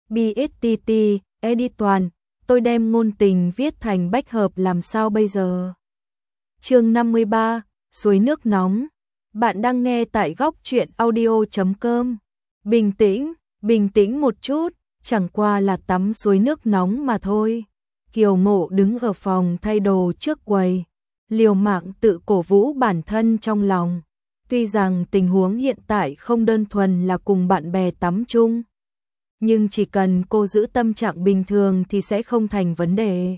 BSTT, edit toàn, tôi đem ngôn tình viết thành bách hợp làm sao bây giờ? Chương 53, suối nước nóng. Bạn đang nghe tại góc truyện audio.com. Bình tĩnh một chút, chẳng qua là tắm suối nước nóng mà thôi. Kiều Ngộ đứng ở phòng thay đồ trước quầy, liều mạng tự cổ vũ bản thân trong lòng. Tuy rằng tình huống hiện tại không đơn thuần là cùng bạn bè tắm chung, nhưng chỉ cần cô giữ tâm trạng bình thường thì sẽ không thành vấn đề.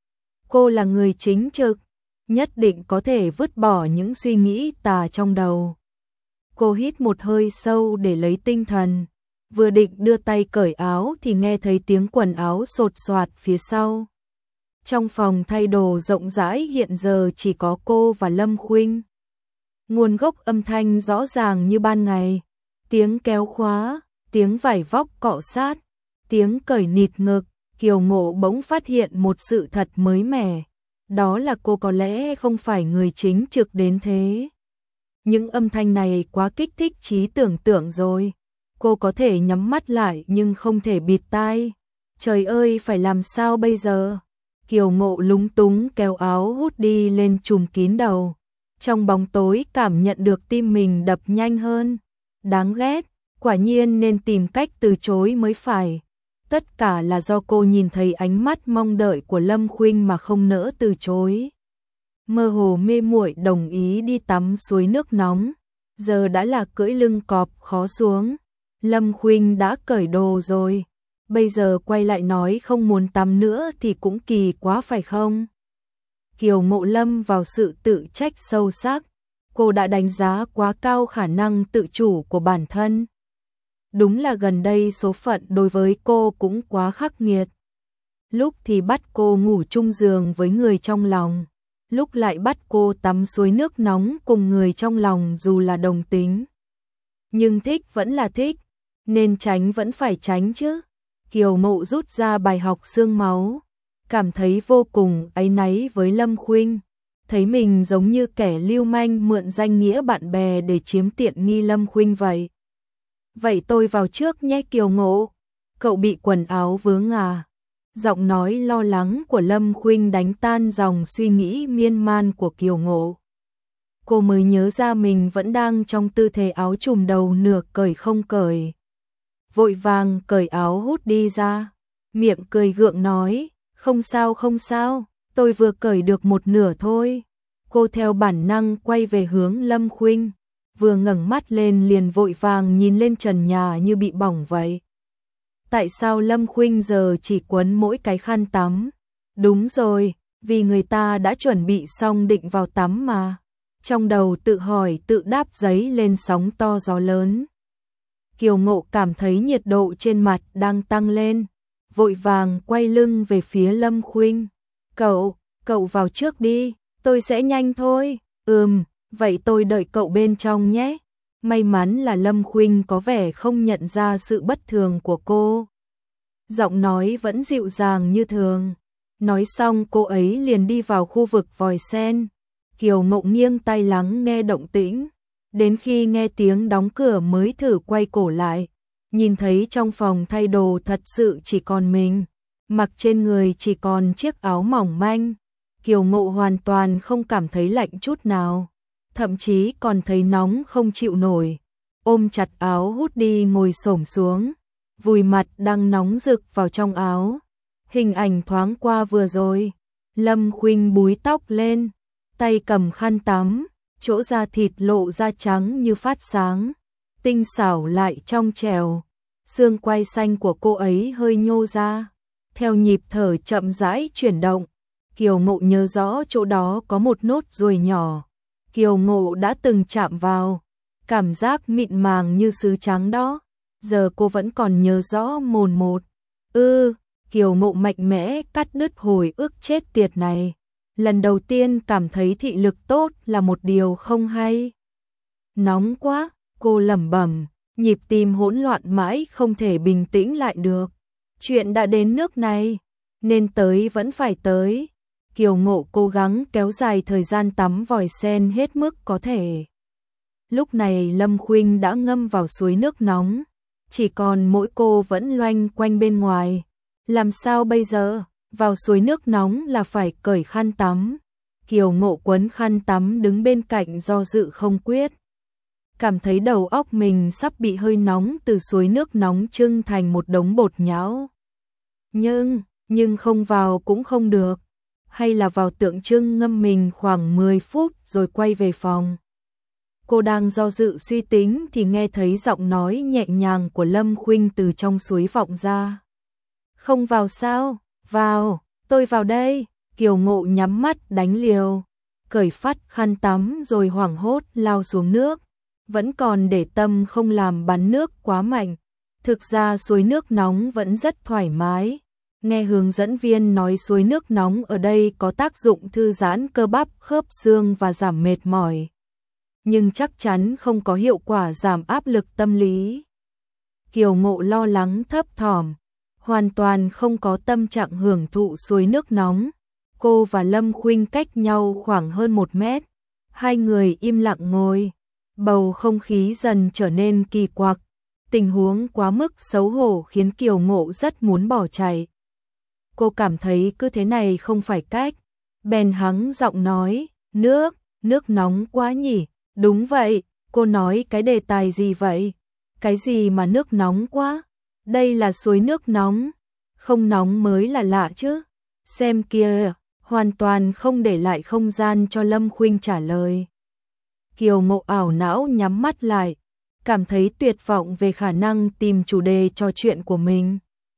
Cô là người chính trực, nhất định có thể vứt bỏ những suy nghĩ tà trong đầu. Cô hít một hơi sâu để lấy tinh thần, vừa định đưa tay cởi áo thì nghe thấy tiếng quần áo sột soạt phía sau. Trong phòng thay đồ rộng rãi hiện giờ chỉ có cô và Lâm Khuynh. Nguồn gốc âm thanh rõ ràng như ban ngày, tiếng kéo khóa, tiếng vải vóc cọ sát, tiếng cởi nịt ngực. Kiều Ngộ bỗng phát hiện một sự thật mới mẻ, đó là cô có lẽ không phải người chính trực đến thế. Những âm thanh này quá kích thích trí tưởng tượng rồi. Cô có thể nhắm mắt lại nhưng không thể bịt tai. Trời ơi, phải làm sao bây giờ? Kiều Ngộ lúng túng kéo áo hút đi lên trùm kín đầu. Trong bóng tối cảm nhận được tim mình đập nhanh hơn. Đáng ghét, quả nhiên nên tìm cách từ chối mới phải. Tất cả là do cô nhìn thấy ánh mắt mong đợi của Lâm Khuynh mà không nỡ từ chối. Mơ hồ mê muội đồng ý đi tắm suối nước nóng. Giờ đã là cưỡi lưng cọp khó xuống. Lâm Khuynh đã cởi đồ rồi. Bây giờ quay lại nói không muốn tắm nữa thì cũng kỳ quá phải không? Kiều Ngộ lâm vào sự tự trách sâu sắc. Cô đã đánh giá quá cao khả năng tự chủ của bản thân. Đúng là gần đây số phận đối với cô cũng quá khắc nghiệt. Lúc thì bắt cô ngủ chung giường với người trong lòng, lúc lại bắt cô tắm suối nước nóng cùng người trong lòng dù là đồng tính. Nhưng thích vẫn là thích, nên tránh vẫn phải tránh chứ. Kiều Ngộ rút ra bài học xương máu, cảm thấy vô cùng áy náy với Lâm Khuynh, thấy mình giống như kẻ lưu manh mượn danh nghĩa bạn bè để chiếm tiện nghi Lâm Khuynh vậy. Vậy tôi vào trước nhé Kiều Ngộ, cậu bị quần áo vướng à? Giọng nói lo lắng của Lâm Khuynh đánh tan dòng suy nghĩ miên man của Kiều Ngộ. Cô mới nhớ ra mình vẫn đang trong tư thế áo trùm đầu nửa cởi không cởi. Vội vàng cởi áo hút đi ra, miệng cười gượng nói, không sao, tôi vừa cởi được một nửa thôi. Cô theo bản năng quay về hướng Lâm Khuynh, vừa ngẩng mắt lên liền vội vàng nhìn lên trần nhà như bị bỏng vậy. Tại sao Lâm Khuynh giờ chỉ quấn mỗi cái khăn tắm? Đúng rồi, vì người ta đã chuẩn bị xong định vào tắm mà. Trong đầu tự hỏi tự đáp giấy lên sóng to gió lớn. Kiều Ngộ cảm thấy nhiệt độ trên mặt đang tăng lên, vội vàng quay lưng về phía Lâm Khuynh. Cậu vào trước đi, tôi sẽ nhanh thôi. Vậy tôi đợi cậu bên trong nhé. May mắn là Lâm Khuynh có vẻ không nhận ra sự bất thường của cô. Giọng nói vẫn dịu dàng như thường. Nói xong cô ấy liền đi vào khu vực vòi sen. Kiều Ngộ nghiêng tai lắng nghe động tĩnh. Đến khi nghe tiếng đóng cửa mới thử quay cổ lại. Nhìn thấy trong phòng thay đồ thật sự chỉ còn mình. Mặc trên người chỉ còn chiếc áo mỏng manh. Kiều Ngộ hoàn toàn không cảm thấy lạnh chút nào. Thậm chí còn thấy nóng không chịu nổi. Ôm chặt áo hút đi ngồi xổm xuống, vùi mặt đang nóng rực vào trong áo. Hình ảnh thoáng qua vừa rồi, Lâm Khuynh búi tóc lên, tay cầm khăn tắm, chỗ da thịt lộ ra trắng như phát sáng, tinh xảo lại trong trẻo. Xương quai xanh của cô ấy hơi nhô ra, theo nhịp thở chậm rãi chuyển động. Kiều Ngộ nhớ rõ chỗ đó có một nốt ruồi nhỏ. Kiều Ngộ đã từng chạm vào, cảm giác mịn màng như sứ trắng đó, giờ cô vẫn còn nhớ rõ mồn một. Kiều Ngộ mạnh mẽ cắt đứt hồi ức chết tiệt này. Lần đầu tiên cảm thấy thị lực tốt là một điều không hay. Nóng quá, cô lẩm bẩm, nhịp tim hỗn loạn mãi không thể bình tĩnh lại được. Chuyện đã đến nước này, nên tới vẫn phải tới. Kiều Ngộ cố gắng kéo dài thời gian tắm vòi sen hết mức có thể. Lúc này Lâm Khuynh đã ngâm vào suối nước nóng, chỉ còn mỗi cô vẫn loanh quanh bên ngoài. Làm sao bây giờ? Vào suối nước nóng là phải cởi khăn tắm. Kiều Ngộ quấn khăn tắm đứng bên cạnh do dự không quyết. Cảm thấy đầu óc mình sắp bị hơi nóng từ suối nước nóng trưng thành một đống bột nhão. Nhưng không vào cũng không được. Hay là vào tượng trưng ngâm mình khoảng 10 phút rồi quay về phòng. Cô đang do dự suy tính thì nghe thấy giọng nói nhẹ nhàng của Lâm Khuynh từ trong suối vọng ra. Không vào sao? Vào, tôi vào đây. Kiều Ngộ nhắm mắt đánh liều, cởi phắt khăn tắm rồi hoảng hốt lao xuống nước. Vẫn còn để tâm không làm bắn nước quá mạnh. Thực ra suối nước nóng vẫn rất thoải mái. Nghe hướng dẫn viên nói suối nước nóng ở đây có tác dụng thư giãn cơ bắp khớp xương và giảm mệt mỏi. Nhưng chắc chắn không có hiệu quả giảm áp lực tâm lý. Kiều Ngộ lo lắng thấp thỏm, hoàn toàn không có tâm trạng hưởng thụ suối nước nóng. Cô và Lâm Khuynh cách nhau khoảng hơn 1 mét. Hai người im lặng ngồi. Bầu không khí dần trở nên kỳ quặc. Tình huống quá mức xấu hổ khiến Kiều Ngộ rất muốn bỏ chạy. Cô cảm thấy cứ thế này không phải cách. Bèn hắng giọng nói, nước nóng quá nhỉ? Đúng vậy, cô nói cái đề tài gì vậy? Cái gì mà nước nóng quá? Đây là suối nước nóng. Không nóng mới là lạ chứ. Xem kìa, hoàn toàn không để lại không gian cho Lâm Khuynh trả lời. Kiều Ngộ ảo não nhắm mắt lại, cảm thấy tuyệt vọng về khả năng tìm chủ đề trò chuyện của mình.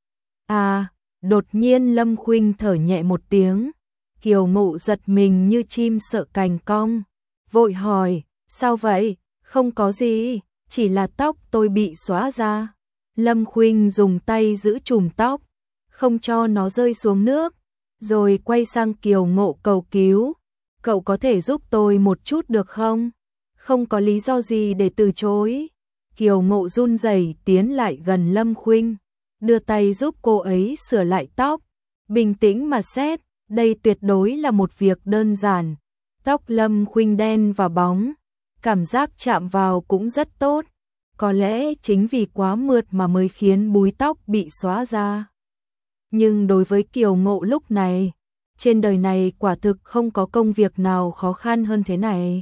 Đột nhiên Lâm Khuynh thở nhẹ một tiếng. Kiều Ngộ giật mình như chim sợ cành cong, vội hỏi, sao vậy? Không có gì, chỉ là tóc tôi bị xóa ra. Lâm Khuynh dùng tay giữ chùm tóc, không cho nó rơi xuống nước, rồi quay sang Kiều Ngộ cầu cứu, cậu có thể giúp tôi một chút được không? Không có lý do gì để từ chối. Kiều Ngộ run rẩy tiến lại gần Lâm Khuynh, đưa tay giúp cô ấy sửa lại tóc. Bình tĩnh mà xét, đây tuyệt đối là một việc đơn giản. Tóc Lâm Khuynh đen và bóng, cảm giác chạm vào cũng rất tốt. Có lẽ chính vì quá mượt mà mới khiến búi tóc bị xóa ra. Nhưng đối với Kiều Ngộ lúc này, trên đời này quả thực không có công việc nào khó khăn hơn thế này.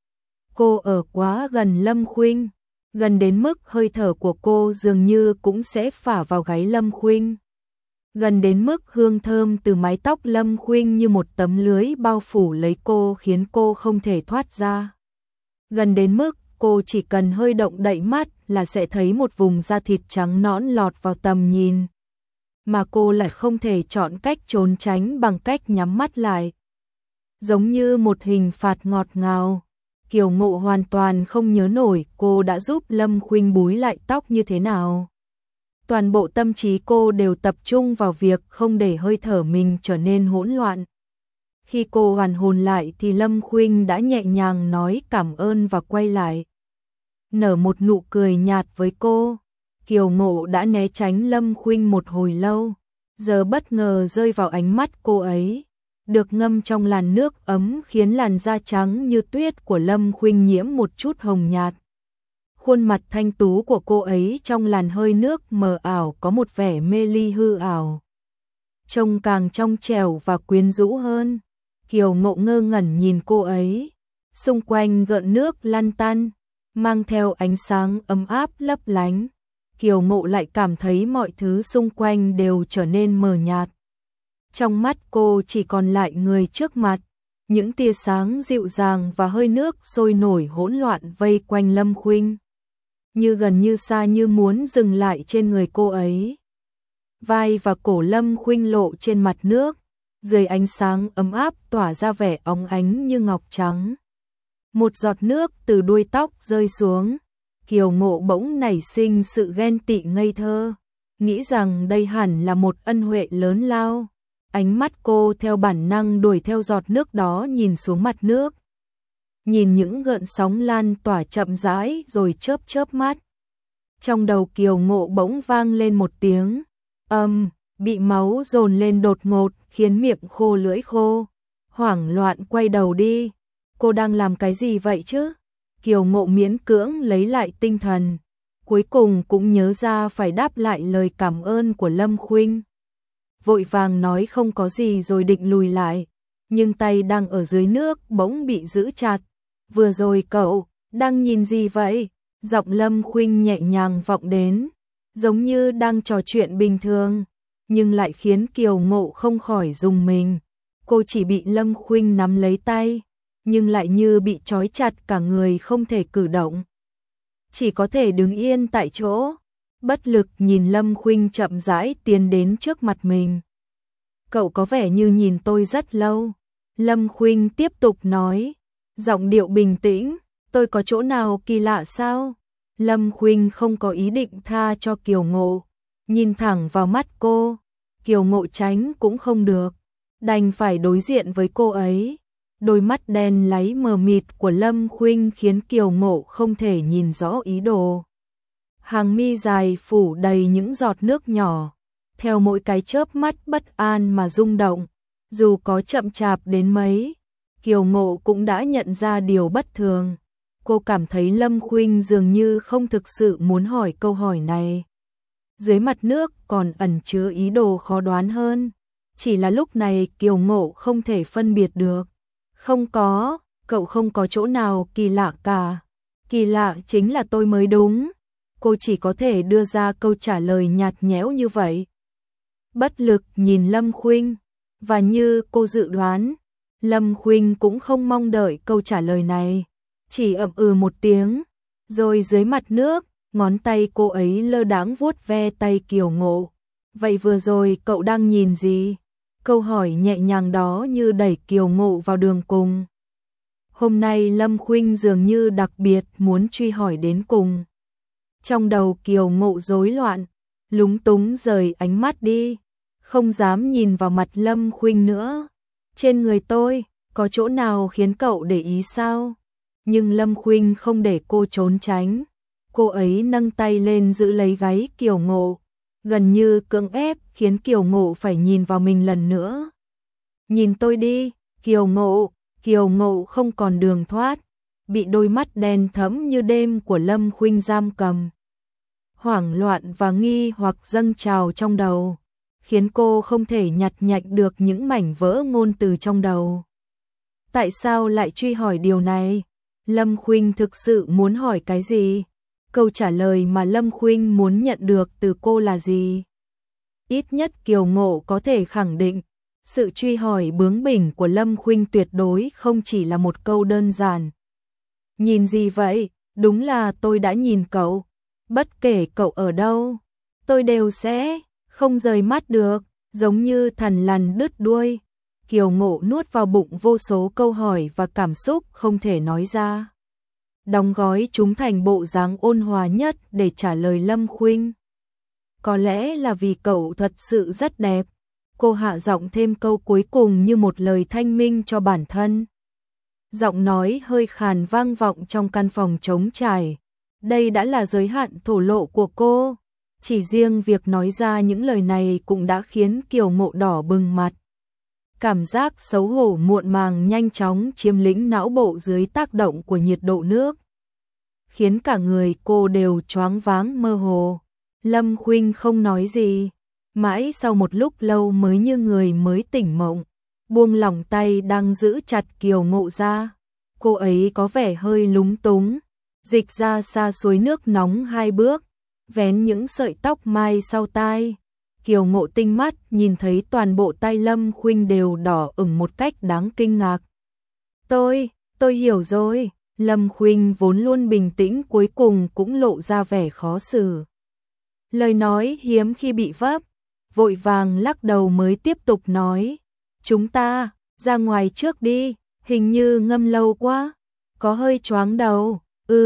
Cô ở quá gần Lâm Khuynh, gần đến mức hơi thở của cô dường như cũng sẽ phả vào gáy Lâm Khuynh. Gần đến mức hương thơm từ mái tóc Lâm Khuynh như một tấm lưới bao phủ lấy cô khiến cô không thể thoát ra. Gần đến mức cô chỉ cần hơi động đậy mắt là sẽ thấy một vùng da thịt trắng nõn lọt vào tầm nhìn. Mà cô lại không thể chọn cách trốn tránh bằng cách nhắm mắt lại. Giống như một hình phạt ngọt ngào. Kiều Ngộ hoàn toàn không nhớ nổi cô đã giúp Lâm Khuynh búi lại tóc như thế nào. Toàn bộ tâm trí cô đều tập trung vào việc không để hơi thở mình trở nên hỗn loạn. Khi cô hoàn hồn lại thì Lâm Khuynh đã nhẹ nhàng nói cảm ơn và quay lại. Nở một nụ cười nhạt với cô. Kiều Ngộ đã né tránh Lâm Khuynh một hồi lâu, giờ bất ngờ rơi vào ánh mắt cô ấy. Được ngâm trong làn nước ấm khiến làn da trắng như tuyết của Lâm Khuynh nhiễm một chút hồng nhạt. Khuôn mặt thanh tú của cô ấy trong làn hơi nước mờ ảo có một vẻ mê ly hư ảo. Trông càng trong trẻo và quyến rũ hơn. Kiều Ngộ ngơ ngẩn nhìn cô ấy. Xung quanh gợn nước lăn tăn, mang theo ánh sáng ấm áp lấp lánh. Kiều Ngộ lại cảm thấy mọi thứ xung quanh đều trở nên mờ nhạt. Trong mắt cô chỉ còn lại người trước mặt. Những tia sáng dịu dàng và hơi nước sôi nổi hỗn loạn vây quanh Lâm Khuynh. Như gần như xa như muốn dừng lại trên người cô ấy. Vai và cổ Lâm Khuynh lộ trên mặt nước. Dưới ánh sáng ấm áp tỏa ra vẻ óng ánh như ngọc trắng. Một giọt nước từ đuôi tóc rơi xuống. Kiều Ngộ bỗng nảy sinh sự ghen tị ngây thơ. Nghĩ rằng đây hẳn là một ân huệ lớn lao. Ánh mắt cô theo bản năng đuổi theo giọt nước đó nhìn xuống mặt nước. Nhìn những gợn sóng lan tỏa chậm rãi rồi chớp chớp mắt. Trong đầu Kiều Ngộ bỗng vang lên một tiếng bị máu dồn lên đột ngột khiến miệng khô lưỡi khô. Hoảng loạn quay đầu đi. Cô đang làm cái gì vậy chứ? Kiều Ngộ miễn cưỡng lấy lại tinh thần. cuối cùng cũng nhớ ra phải đáp lại lời cảm ơn của Lâm Khuynh. Vội vàng nói không có gì rồi định lùi lại, nhưng tay đang ở dưới nước bỗng bị giữ chặt. Vừa rồi cậu đang nhìn gì vậy? Giọng Lâm Khuynh nhẹ nhàng vọng đến, giống như đang trò chuyện bình thường, nhưng lại khiến Kiều Ngộ không khỏi rùng mình. Cô chỉ bị Lâm Khuynh nắm lấy tay, nhưng lại như bị trói chặt cả người không thể cử động. Chỉ có thể đứng yên tại chỗ, bất lực nhìn Lâm Khuynh chậm rãi tiến đến trước mặt mình. Cậu có vẻ như nhìn tôi rất lâu. Lâm Khuynh tiếp tục nói, giọng điệu bình tĩnh, tôi có chỗ nào kỳ lạ sao? Lâm Khuynh không có ý định tha cho Kiều Ngộ, nhìn thẳng vào mắt cô, Kiều Ngộ tránh cũng không được, đành phải đối diện với cô ấy. Đôi mắt đen láy mờ mịt của Lâm Khuynh khiến Kiều Ngộ không thể nhìn rõ ý đồ. Hàng mi dài phủ đầy những giọt nước nhỏ, theo mỗi cái chớp mắt bất an mà rung động. Dù có chậm chạp đến mấy, Kiều Ngộ cũng đã nhận ra điều bất thường. Cô cảm thấy Lâm Khuynh dường như không thực sự muốn hỏi câu hỏi này. Dưới mặt nước còn ẩn chứa ý đồ khó đoán hơn. Chỉ là lúc này Kiều Ngộ không thể phân biệt được. Không có, cậu không có chỗ nào kỳ lạ cả. Kỳ lạ chính là tôi mới đúng. Cô chỉ có thể đưa ra câu trả lời nhạt nhẽo như vậy. Bất lực nhìn Lâm Khuynh, và như cô dự đoán, Lâm Khuynh cũng không mong đợi câu trả lời này, chỉ ậm ừ một tiếng, rồi dưới mặt nước, ngón tay cô ấy lơ đãng vuốt ve tay Kiều Ngộ. Vậy vừa rồi cậu đang nhìn gì? Câu hỏi nhẹ nhàng đó như đẩy Kiều Ngộ vào đường cùng. Hôm nay Lâm Khuynh dường như đặc biệt muốn truy hỏi đến cùng. Trong đầu Kiều Ngộ rối loạn, lúng túng rời ánh mắt đi, không dám nhìn vào mặt Lâm Khuynh nữa. Trên người tôi, có chỗ nào khiến cậu để ý sao? Nhưng Lâm Khuynh không để cô trốn tránh. Cô ấy nâng tay lên giữ lấy gáy Kiều Ngộ, gần như cưỡng ép khiến Kiều Ngộ phải nhìn vào mình lần nữa. Nhìn tôi đi, Kiều Ngộ không còn đường thoát, bị đôi mắt đen thẫm như đêm của Lâm Khuynh giam cầm. Hoảng loạn và nghi hoặc dâng trào trong đầu, khiến cô không thể nhặt nhạnh được những mảnh vỡ ngôn từ trong đầu. Tại sao lại truy hỏi điều này? Lâm Khuynh thực sự muốn hỏi cái gì? Câu trả lời mà Lâm Khuynh muốn nhận được từ cô là gì? Ít nhất Kiều Ngộ có thể khẳng định, sự truy hỏi bướng bỉnh của Lâm Khuynh tuyệt đối không chỉ là một câu đơn giản. Nhìn gì vậy? Đúng là tôi đã nhìn cậu. Bất kể cậu ở đâu, tôi đều sẽ không rời mắt được, giống như thằn lằn đứt đuôi. Kiều Ngộ nuốt vào bụng vô số câu hỏi và cảm xúc không thể nói ra, đóng gói chúng thành bộ dáng ôn hòa nhất để trả lời Lâm Khuynh. Có lẽ là vì cậu thật sự rất đẹp. Cô hạ giọng thêm câu cuối cùng như một lời thanh minh cho bản thân. Giọng nói hơi khàn vang vọng trong căn phòng trống trải. Đây đã là giới hạn thổ lộ của cô. Chỉ riêng việc nói ra những lời này cũng đã khiến Kiều Ngộ đỏ bừng mặt. Cảm giác xấu hổ muộn màng nhanh chóng chiếm lĩnh não bộ dưới tác động của nhiệt độ nước, khiến cả người cô đều choáng váng mơ hồ. Lâm Khuynh không nói gì, mãi sau một lúc lâu mới như người mới tỉnh mộng, buông lỏng tay đang giữ chặt Kiều Ngộ ra. Cô ấy có vẻ hơi lúng túng, dịch ra xa suối nước nóng 2 bước, vén những sợi tóc mai sau tai. Kiều Ngộ tinh mắt nhìn thấy toàn bộ tay Lâm Khuynh đều đỏ ửng một cách đáng kinh ngạc. Tôi hiểu rồi. Lâm Khuynh vốn luôn bình tĩnh cuối cùng cũng lộ ra vẻ khó xử. Lời nói hiếm khi bị vấp, vội vàng lắc đầu mới tiếp tục nói. Chúng ta, ra ngoài trước đi, hình như ngâm lâu quá, có hơi choáng đầu.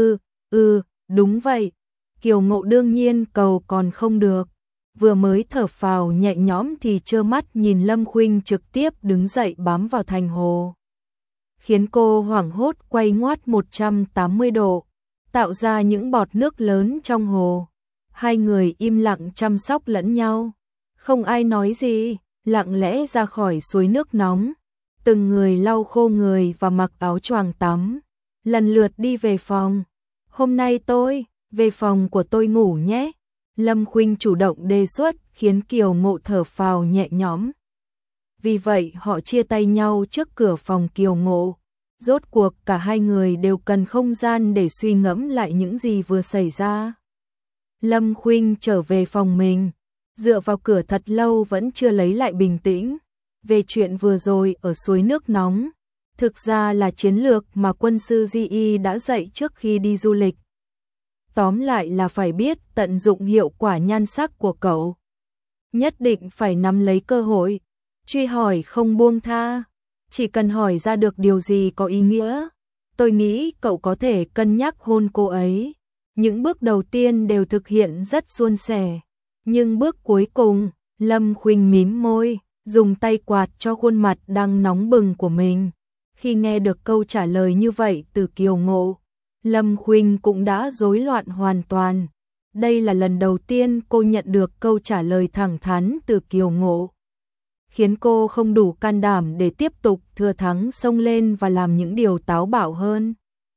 Đúng vậy. Kiều Ngộ đương nhiên cầu còn không được. Vừa mới thở phào nhẹ nhõm thì trơ mắt nhìn Lâm Khuynh trực tiếp đứng dậy bám vào thành hồ, khiến cô hoảng hốt quay ngoắt 180 độ, tạo ra những bọt nước lớn trong hồ. Hai người im lặng chăm sóc lẫn nhau, không ai nói gì, lặng lẽ ra khỏi suối nước nóng, từng người lau khô người và mặc áo choàng tắm, lần lượt đi về phòng. Hôm nay tôi Về phòng của tôi ngủ nhé. Lâm Khuynh chủ động đề xuất khiến Kiều Ngộ thở phào nhẹ nhõm. Vì vậy họ chia tay nhau trước cửa phòng Kiều Ngộ. Rốt cuộc cả hai người đều cần không gian để suy ngẫm lại những gì vừa xảy ra. Lâm Khuynh trở về phòng mình, dựa vào cửa thật lâu vẫn chưa lấy lại bình tĩnh. Về chuyện vừa rồi ở suối nước nóng, thực ra là chiến lược mà quân sư Di Y đã dạy trước khi đi du lịch. Tóm lại là phải biết tận dụng hiệu quả nhan sắc của cậu. Nhất định phải nắm lấy cơ hội, truy hỏi không buông tha. Chỉ cần hỏi ra được điều gì có ý nghĩa, tôi nghĩ cậu có thể cân nhắc hôn cô ấy. Những bước đầu tiên đều thực hiện rất suôn sẻ, nhưng bước cuối cùng, Lâm Khuynh mím môi, dùng tay quạt cho khuôn mặt đang nóng bừng của mình. Khi nghe được câu trả lời như vậy từ Kiều Ngộ, Lâm Khuynh cũng đã rối loạn hoàn toàn. Đây là lần đầu tiên cô nhận được câu trả lời thẳng thắn từ Kiều Ngộ, khiến cô không đủ can đảm để tiếp tục thừa thắng xông lên và làm những điều táo bạo hơn.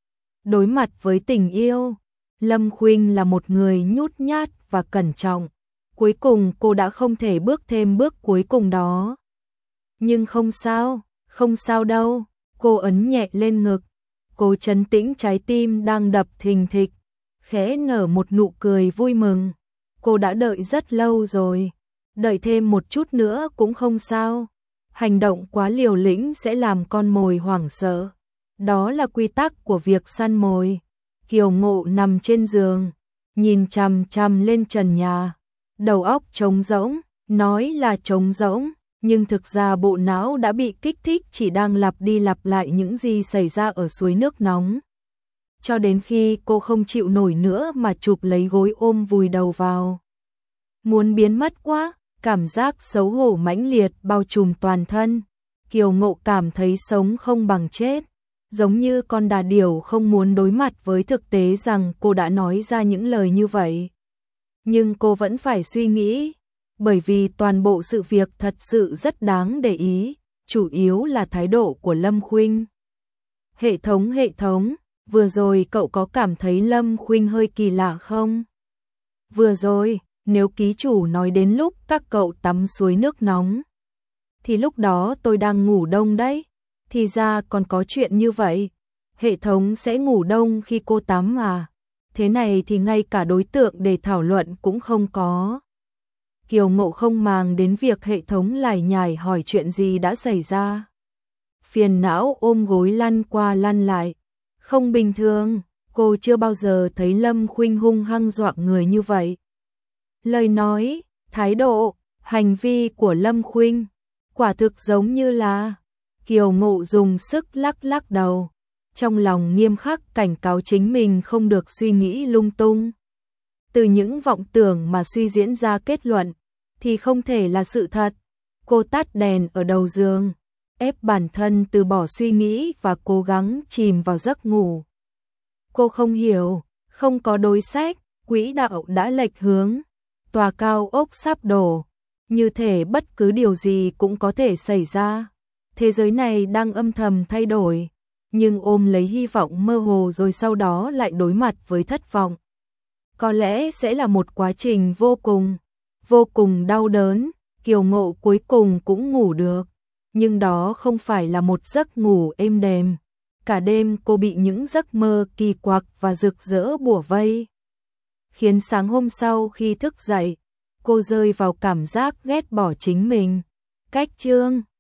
Đối mặt với tình yêu, Lâm Khuynh là một người nhút nhát và cẩn trọng. Cuối cùng cô đã không thể bước thêm bước cuối cùng đó. Nhưng không sao đâu, cô ấn nhẹ lên ngực. Cô trấn tĩnh trái tim đang đập thình thịch, khẽ nở một nụ cười vui mừng. Cô đã đợi rất lâu rồi, đợi thêm một chút nữa cũng không sao. Hành động quá liều lĩnh sẽ làm con mồi hoảng sợ. Đó là quy tắc của việc săn mồi. Kiều Ngộ nằm trên giường, nhìn chằm chằm lên trần nhà. Đầu óc trống rỗng, nói là trống rỗng, nhưng thực ra bộ não đã bị kích thích, chỉ đang lặp đi lặp lại những gì xảy ra ở suối nước nóng. Cho đến khi cô không chịu nổi nữa mà chụp lấy gối ôm vùi đầu vào. Muốn biến mất quá, cảm giác xấu hổ mãnh liệt bao trùm toàn thân. Kiều Ngộ cảm thấy sống không bằng chết, giống như con đà điểu không muốn đối mặt với thực tế rằng cô đã nói ra những lời như vậy. Nhưng cô vẫn phải suy nghĩ, bởi vì toàn bộ sự việc thật sự rất đáng để ý, chủ yếu là thái độ của Lâm Khuynh. Hệ thống, vừa rồi cậu có cảm thấy Lâm Khuynh hơi kỳ lạ không? Vừa rồi, nếu ký chủ nói đến lúc các cậu tắm suối nước nóng, thì lúc đó tôi đang ngủ đông đấy. Thì ra còn có chuyện như vậy. Hệ thống sẽ ngủ đông khi cô tắm à? Thế này thì ngay cả đối tượng để thảo luận cũng không có. Kiều Ngộ không màng đến việc hệ thống lải nhải hỏi chuyện gì đã xảy ra. Phiền não ôm gối lăn qua lăn lại. Không bình thường, cô chưa bao giờ thấy Lâm Khuynh hung hăng dọa người như vậy. Lời nói, thái độ, hành vi của Lâm Khuynh quả thực giống như là... Kiều Ngộ dùng sức lắc lắc đầu, trong lòng nghiêm khắc cảnh cáo chính mình không được suy nghĩ lung tung. Từ những vọng tưởng mà suy diễn ra kết luận, thì không thể là sự thật. Cô tắt đèn ở đầu giường, ép bản thân từ bỏ suy nghĩ và cố gắng chìm vào giấc ngủ. Cô không hiểu, không có đối sách, quỹ đạo đã lệch hướng, tòa cao ốc sắp đổ, như thể bất cứ điều gì cũng có thể xảy ra. Thế giới này đang âm thầm thay đổi, nhưng ôm lấy hy vọng mơ hồ rồi sau đó lại đối mặt với thất vọng. Có lẽ sẽ là một quá trình vô cùng đau đớn. Kiều Ngộ cuối cùng cũng ngủ được, nhưng đó không phải là một giấc ngủ êm đềm. Cả đêm cô bị những giấc mơ kỳ quặc và rực rỡ bủa vây, khiến sáng hôm sau khi thức dậy, cô rơi vào cảm giác ghét bỏ chính mình. Cách chương